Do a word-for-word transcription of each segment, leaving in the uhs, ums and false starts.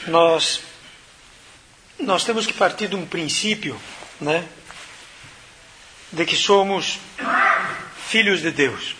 nós, nós temos que partir de um princípio, né, de que somos filhos de Deus.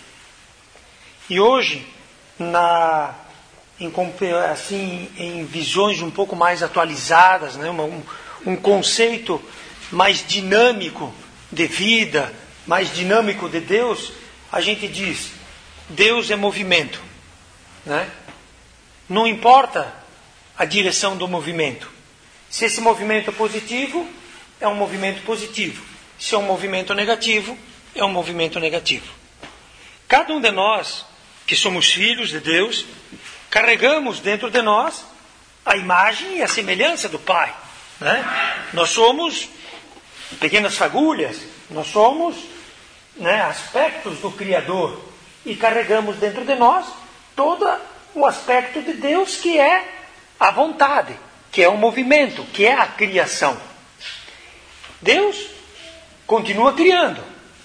E hoje, na, em, assim, em visões um pouco mais atualizadas, né, uma, um, um conceito mais dinâmico de vida, mais dinâmico de Deus, a gente diz, Deus é movimento, né? Não importa a direção do movimento. Se esse movimento é positivo, é um movimento positivo. Se é um movimento negativo, é um movimento negativo. Cada um de nós, que somos filhos de Deus, carregamos dentro de nós a imagem e a semelhança do Pai, né? Nós somos pequenas fagulhas, nós somos, né, aspectos do Criador e carregamos dentro de nós todo o aspecto de Deus, que é a vontade, que é o movimento, que é a criação. Deus continua criando.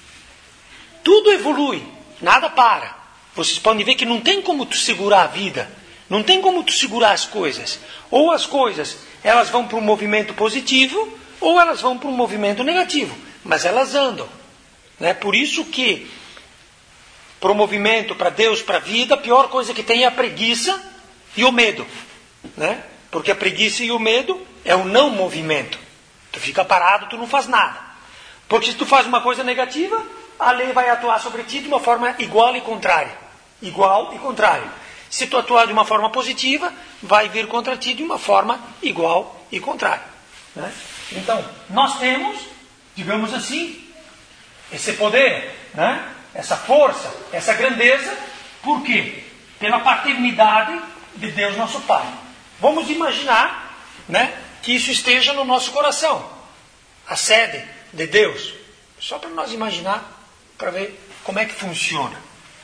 Tudo evolui, nada para. Vocês podem ver que não tem como tu segurar a vida, não tem como tu segurar as coisas. Ou as coisas, elas vão para um movimento positivo, ou elas vão para um movimento negativo, mas elas andam, né? Por isso que para o movimento, para Deus, para a vida, a pior coisa que tem é a preguiça e o medo, né? Porque a preguiça e o medo é o não movimento. Tu fica parado, tu não faz nada. Porque se tu faz uma coisa negativa, a lei vai atuar sobre ti de uma forma igual e contrária. Igual e contrária. Se tu atuar de uma forma positiva, vai vir contra ti de uma forma igual e contrária, né? Então, nós temos, digamos assim, esse poder, né? Essa força, essa grandeza. Por quê? Pela paternidade de Deus nosso Pai. Vamos imaginar, né, que isso esteja no nosso coração. A sede de Deus. Só para nós imaginar, para ver como é que funciona.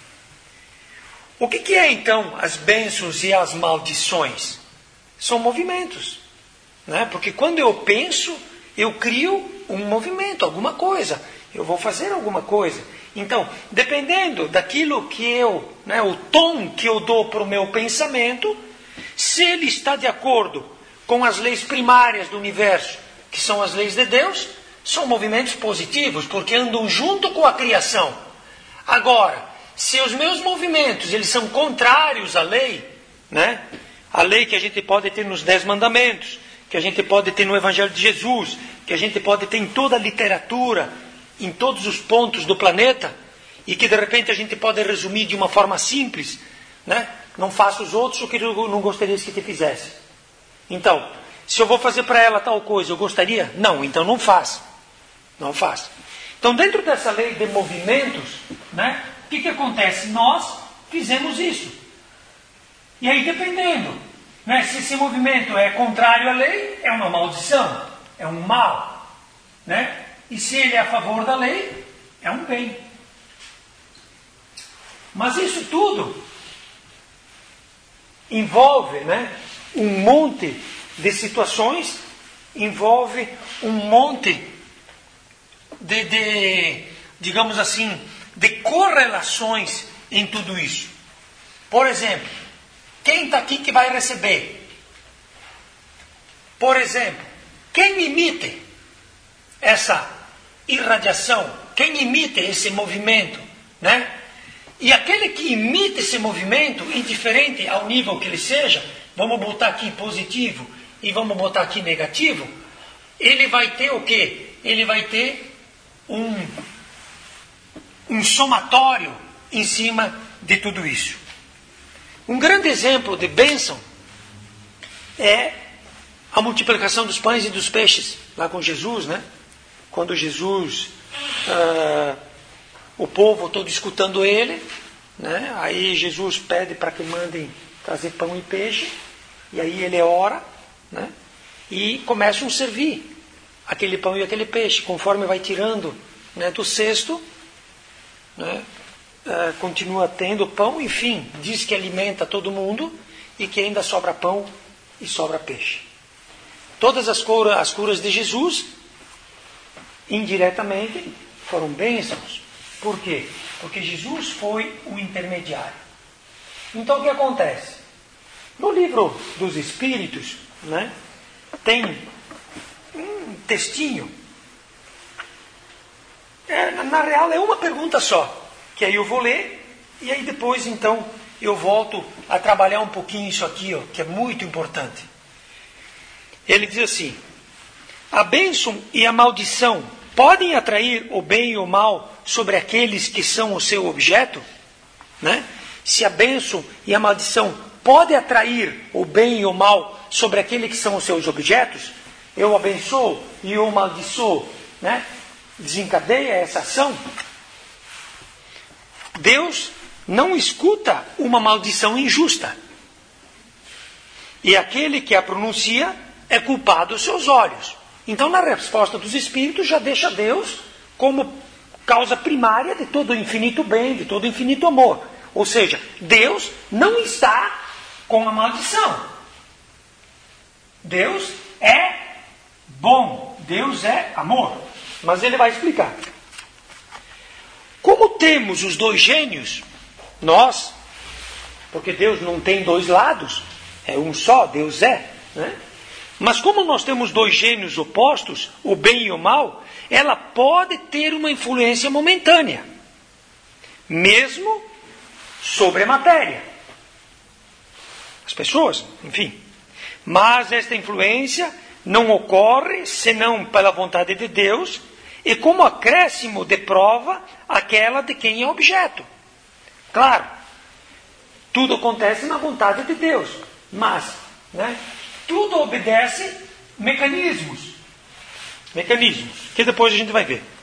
O que, que é então as bênçãos e as maldições? São movimentos, né? Porque quando eu penso, eu crio um movimento, alguma coisa. Eu vou fazer alguma coisa. Então, dependendo daquilo que eu, né, o tom que eu dou para o meu pensamento, se ele está de acordo com as leis primárias do universo, que são as leis de Deus, são movimentos positivos, porque andam junto com a criação. Agora, se os meus movimentos eles são contrários à lei, né, a lei que a gente pode ter nos Dez Mandamentos, que a gente pode ter no Evangelho de Jesus, que a gente pode ter em toda a literatura, em todos os pontos do planeta, e que de repente a gente pode resumir de uma forma simples, né? Não faça os outros o que eu não gostaria que te fizesse. Então, se eu vou fazer para ela tal coisa, eu gostaria? Não, então não faz. Não faz. Então, dentro dessa lei de movimentos, né, o que, que acontece? Nós fizemos isso. E aí, dependendo, né, se esse movimento é contrário à lei, é uma maldição, é um mal, né? E se ele é a favor da lei, é um bem. Mas isso tudo envolve, né, um monte de situações, envolve um monte de, de, digamos assim, de correlações em tudo isso. Por exemplo, quem está aqui que vai receber? Por exemplo, quem emite essa irradiação, quem emite esse movimento, né? E aquele que imita esse movimento, indiferente ao nível que ele seja, vamos botar aqui positivo e vamos botar aqui negativo, ele vai ter o quê? Ele vai ter um, um somatório em cima de tudo isso. Um grande exemplo de bênção é a multiplicação dos pães e dos peixes, lá com Jesus, né? Quando Jesus, ah, o povo todo escutando ele, né? Aí Jesus pede para que mandem trazer pão e peixe, e aí ele ora, né? E começam a servir aquele pão e aquele peixe, conforme vai tirando, né, do cesto, né? Ah, continua tendo pão, enfim, diz que alimenta todo mundo e que ainda sobra pão e sobra peixe. Todas as curas, as curas de Jesus, indiretamente, foram bênçãos. Por quê? Porque Jesus foi o intermediário. Então o que acontece? No livro dos Espíritos, né, tem um textinho. É, na real é uma pergunta só, que aí eu vou ler, e aí depois então eu volto a trabalhar um pouquinho isso aqui, ó, que é muito importante. Ele diz assim: a bênção e a maldição podem atrair o bem e o mal sobre aqueles que são o seu objeto? Né? Se a bênção e a maldição podem atrair o bem e o mal sobre aqueles que são os seus objetos, eu abençoo e eu amaldiçoo, né? Desencadeia essa ação. Deus não escuta uma maldição injusta. E aquele que a pronuncia é culpado aos seus olhos. Então, na resposta dos Espíritos, já deixa Deus como causa primária de todo o infinito bem, de todo o infinito amor. Ou seja, Deus não está com a maldição. Deus é bom. Deus é amor. Mas ele vai explicar. Como temos os dois gênios, nós, porque Deus não tem dois lados, é um só, Deus é, né? Mas como nós temos dois gênios opostos, o bem e o mal, ela pode ter uma influência momentânea, mesmo sobre a matéria. As pessoas, enfim. Mas esta influência não ocorre senão pela vontade de Deus e como acréscimo de prova aquela de quem é objeto. Claro, tudo acontece na vontade de Deus, mas, né, tudo obedece mecanismos. Mecanismos, que depois a gente vai ver.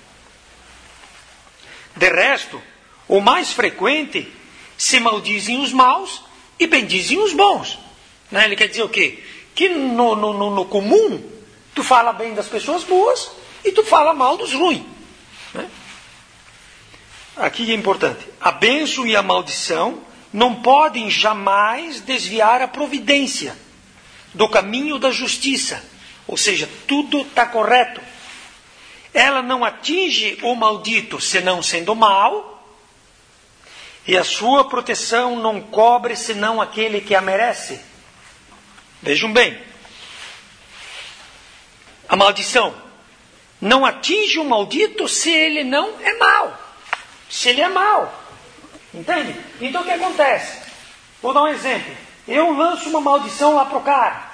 De resto, o mais frequente, se maldizem os maus e bendizem os bons. Né? Ele quer dizer o quê? Que no, no, no, no comum, tu fala bem das pessoas boas e tu fala mal dos ruins. Né? Aqui é importante. A bênção e a maldição não podem jamais desviar a providência do caminho da justiça. Ou seja, tudo está correto. Ela não atinge o maldito senão sendo mal, e a sua proteção não cobre senão aquele que a merece. Vejam bem. A maldição não atinge o maldito se ele não é mau. Se ele é mau. Entende? Então o que acontece? Vou dar um exemplo. Eu lanço uma maldição lá para o cara.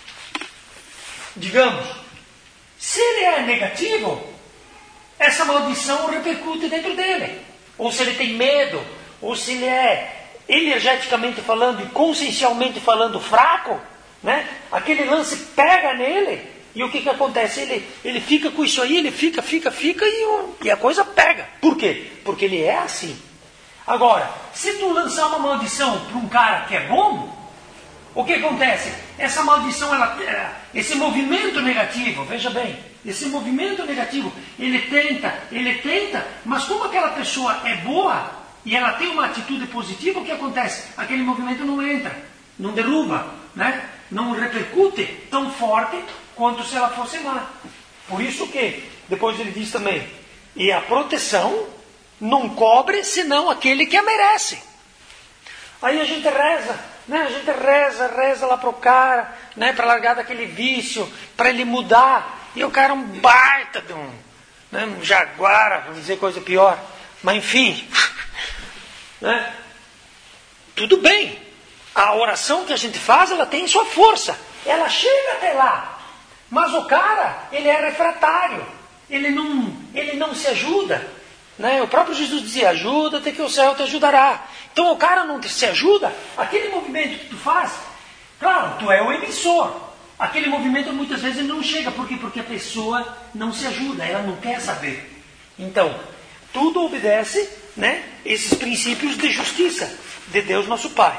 Digamos, se ele é negativo, essa maldição repercute dentro dele. Ou se ele tem medo, ou se ele é energeticamente falando e consciencialmente falando fraco, né? Aquele lance pega nele, e o que, que acontece? Ele, ele fica com isso aí, ele fica, fica, fica, e, o, e a coisa pega. Por quê? Porque ele é assim. Agora, se tu lançar uma maldição para um cara que é bom, o que acontece? Essa maldição, ela, esse movimento negativo, veja bem, esse movimento negativo, ele tenta, ele tenta, mas como aquela pessoa é boa e ela tem uma atitude positiva, o que acontece? Aquele movimento não entra, não derruba, né? Não repercute tão forte quanto se ela fosse má. Por isso que, depois ele diz também, e a proteção não cobre senão aquele que a merece. Aí a gente reza, né? A gente reza, reza lá pro cara, né? Para largar daquele vício, para ele mudar. E o cara é um baita de um, né? Um jaguara, vamos dizer coisa pior. Mas enfim, né? Tudo bem. A oração que a gente faz, ela tem sua força. Ela chega até lá. Mas o cara, ele é refratário. Ele não, ele não se ajuda. Né? O próprio Jesus dizia, ajuda-te que o céu te ajudará. Então o cara não se ajuda. Aquele movimento que tu faz, claro, tu é o emissor. Aquele movimento muitas vezes ele não chega. Por quê? Porque a pessoa não se ajuda. Ela não quer saber. Então, tudo obedece, né, esses princípios de justiça de Deus nosso Pai.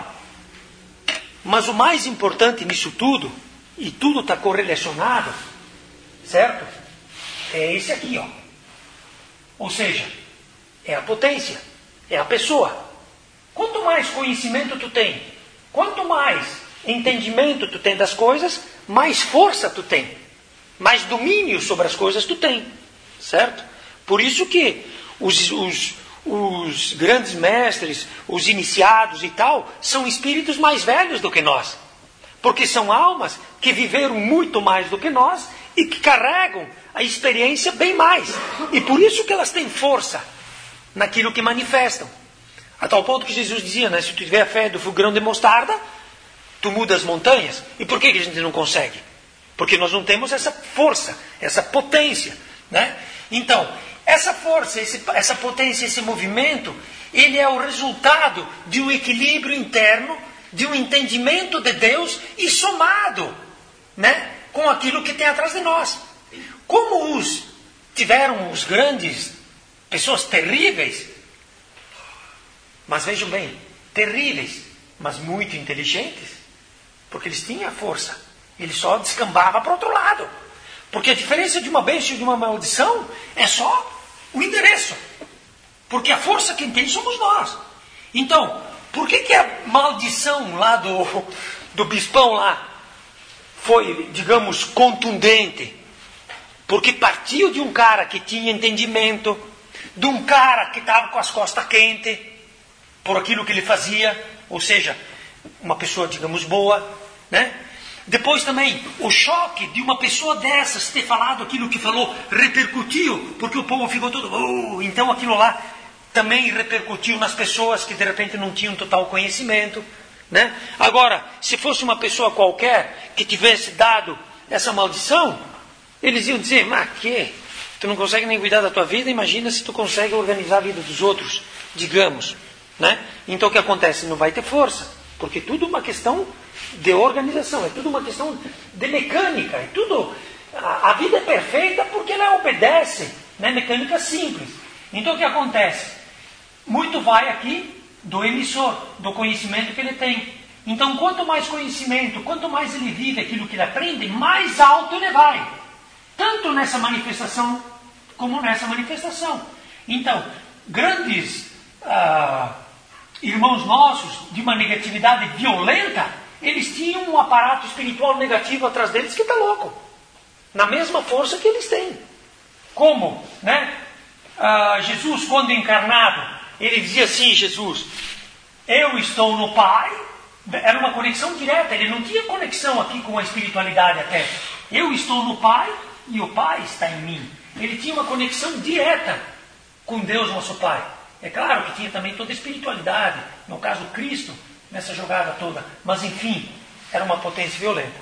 Mas o mais importante nisso tudo, e tudo está correlacionado, certo? É esse aqui, ó. Ou seja, é a potência, é a pessoa. Quanto mais conhecimento tu tem, quanto mais entendimento tu tem das coisas, mais força tu tem, mais domínio sobre as coisas tu tem, certo? Por isso que os, os, os grandes mestres, os iniciados e tal, são espíritos mais velhos do que nós. Porque são almas que viveram muito mais do que nós e que carregam a experiência bem mais. E por isso que elas têm força naquilo que manifestam. A tal ponto que Jesus dizia, né? Se tu tiver a fé do grão de mostarda, tu muda as montanhas. E por que que a gente não consegue? Porque nós não temos essa força, essa potência, né? Então, essa força, esse, essa potência, esse movimento, ele é o resultado de um equilíbrio interno, de um entendimento de Deus e somado, né, com aquilo que tem atrás de nós. Como os tiveram os grandes, pessoas terríveis, mas vejam bem, terríveis, mas muito inteligentes, porque eles tinham a força, ele só descambava para o outro lado. Porque a diferença de uma bênção e de uma maldição é só o endereço. Porque a força quem tem somos nós. Então, por que que a maldição lá do, do bispão lá foi, digamos, contundente? Porque partiu de um cara que tinha entendimento, de um cara que estava com as costas quentes por aquilo que ele fazia, ou seja, uma pessoa, digamos, boa, né? Depois também, o choque de uma pessoa dessas ter falado aquilo que falou, repercutiu, porque o povo ficou todo... Oh, então aquilo lá também repercutiu nas pessoas que de repente não tinham total conhecimento, né? Agora, se fosse uma pessoa qualquer que tivesse dado essa maldição, eles iam dizer, mas que? Tu não consegue nem cuidar da tua vida, imagina se tu consegue organizar a vida dos outros, digamos, né? Então o que acontece? Não vai ter força, porque tudo uma questão de organização, é tudo uma questão de mecânica, é tudo, a, a vida é perfeita porque ela obedece, né, mecânica simples. Então o que acontece? Muito vai aqui do emissor, do conhecimento que ele tem. Então quanto mais conhecimento, quanto mais ele vive aquilo que ele aprende, mais alto ele vai, tanto nessa manifestação como nessa manifestação. Então, grandes ah, irmãos nossos de uma negatividade violenta, eles tinham um aparato espiritual negativo atrás deles que está louco. Na mesma força que eles têm. Como? Né? Ah, Jesus, quando encarnado, ele dizia assim, Jesus, eu estou no Pai. Era uma conexão direta. Ele não tinha conexão aqui com a espiritualidade até. Eu estou no Pai e o Pai está em mim. Ele tinha uma conexão direta com Deus, nosso Pai. É claro que tinha também toda a espiritualidade. No caso, Cristo, nessa jogada toda. Mas, enfim, era uma potência violenta.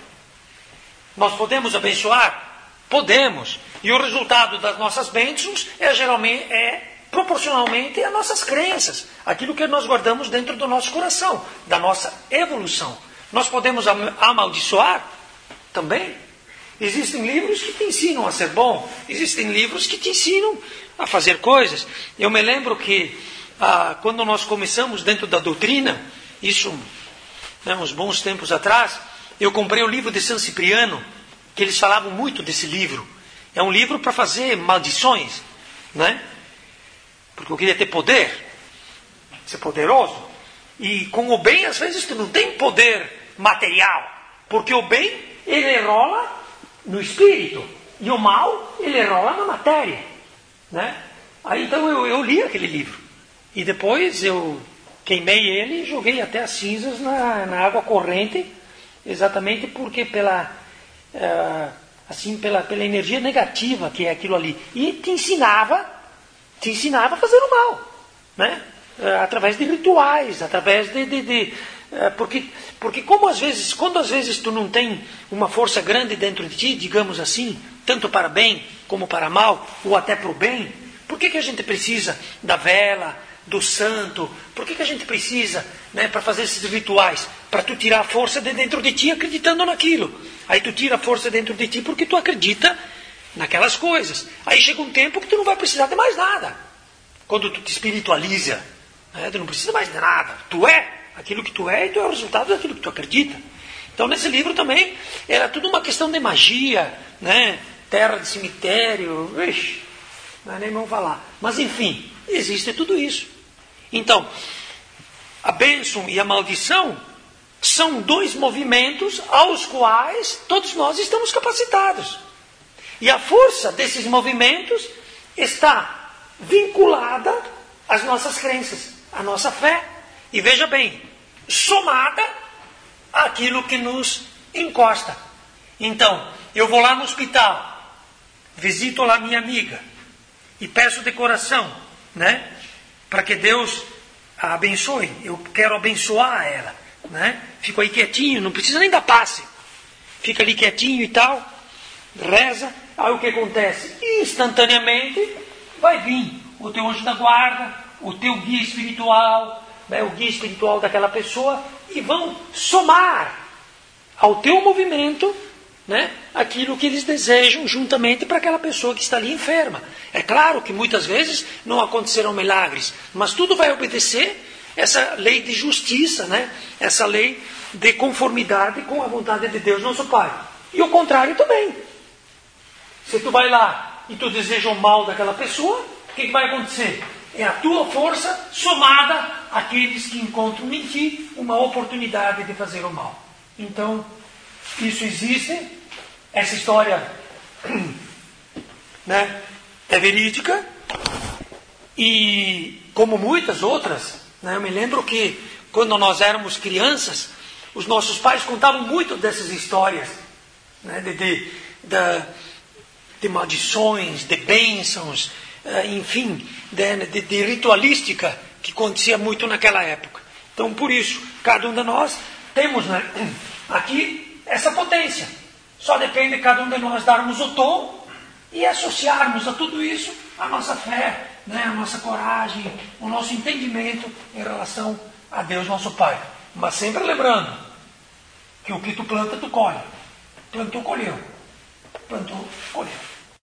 Nós podemos abençoar? Podemos. E o resultado das nossas bênçãos é, geralmente, é proporcionalmente às nossas crenças. Aquilo que nós guardamos dentro do nosso coração, da nossa evolução. Nós podemos amaldiçoar? Também. Existem livros que te ensinam a ser bom. Existem livros que te ensinam a fazer coisas. Eu me lembro que, ah, quando nós começamos dentro da doutrina, isso, né, uns bons tempos atrás, eu comprei o livro de São Cipriano, que eles falavam muito desse livro. É um livro para fazer maldições, né? Porque eu queria ter poder, ser poderoso. E com o bem, às vezes, tu não tem poder material. Porque o bem, ele rola no espírito. E o mal, ele rola na matéria, né? Aí, então, eu, eu li aquele livro. E depois eu queimei ele e joguei até as cinzas na, na água corrente, exatamente porque pela, uh, assim, pela, pela energia negativa que é aquilo ali. E te ensinava, te ensinava a fazer o mal, né? Uh, através de rituais, através de... de, de uh, porque, porque como às vezes, quando às vezes tu não tem uma força grande dentro de ti, digamos assim, tanto para bem como para mal, ou até para o bem, por que que a gente precisa da vela, do santo? Por que que a gente precisa, né, para fazer esses rituais? Para tu tirar a força de dentro de ti acreditando naquilo. Aí tu tira a força dentro de ti porque tu acredita naquelas coisas. Aí chega um tempo que tu não vai precisar de mais nada. Quando tu te espiritualiza, né, tu não precisa mais de nada. Tu é aquilo que tu é e tu é o resultado daquilo que tu acredita. Então nesse livro também era tudo uma questão de magia, né? Terra de cemitério, ixi, não é nem vamos falar. Mas enfim, existe tudo isso. Então, a bênção e a maldição são dois movimentos aos quais todos nós estamos capacitados. E a força desses movimentos está vinculada às nossas crenças, à nossa fé. E veja bem, somada aquilo que nos encosta. Então, eu vou lá no hospital, visito lá minha amiga e peço de coração, né? Para que Deus a abençoe. Eu quero abençoar ela, né? Fico aí quietinho, não precisa nem dar passe. Fica ali quietinho e tal, reza. Aí o que acontece? Instantaneamente vai vir o teu anjo da guarda, o teu guia espiritual, né? O guia espiritual daquela pessoa, e vão somar ao teu movimento, né, aquilo que eles desejam juntamente para aquela pessoa que está ali enferma. É claro que muitas vezes não acontecerão milagres, mas tudo vai obedecer essa lei de justiça, né, essa lei de conformidade com a vontade de Deus, nosso Pai. E o contrário também. Se tu vai lá e tu deseja o mal daquela pessoa, o que, que vai acontecer? É a tua força somada àqueles que encontram em ti uma oportunidade de fazer o mal. Então, isso existe, essa história, né, é verídica, e como muitas outras, né, eu me lembro que quando nós éramos crianças, os nossos pais contavam muito dessas histórias, né, de, de, de, de maldições, de bênçãos, enfim, de, de, de ritualística que acontecia muito naquela época. Então, por isso, cada um de nós temos, né, aqui essa potência. Só depende de cada um de nós darmos o tom e associarmos a tudo isso a nossa fé, né, a nossa coragem, o nosso entendimento em relação a Deus, nosso Pai. Mas sempre lembrando que o que tu planta, tu colhe. Plantou, colheu. Plantou, colheu.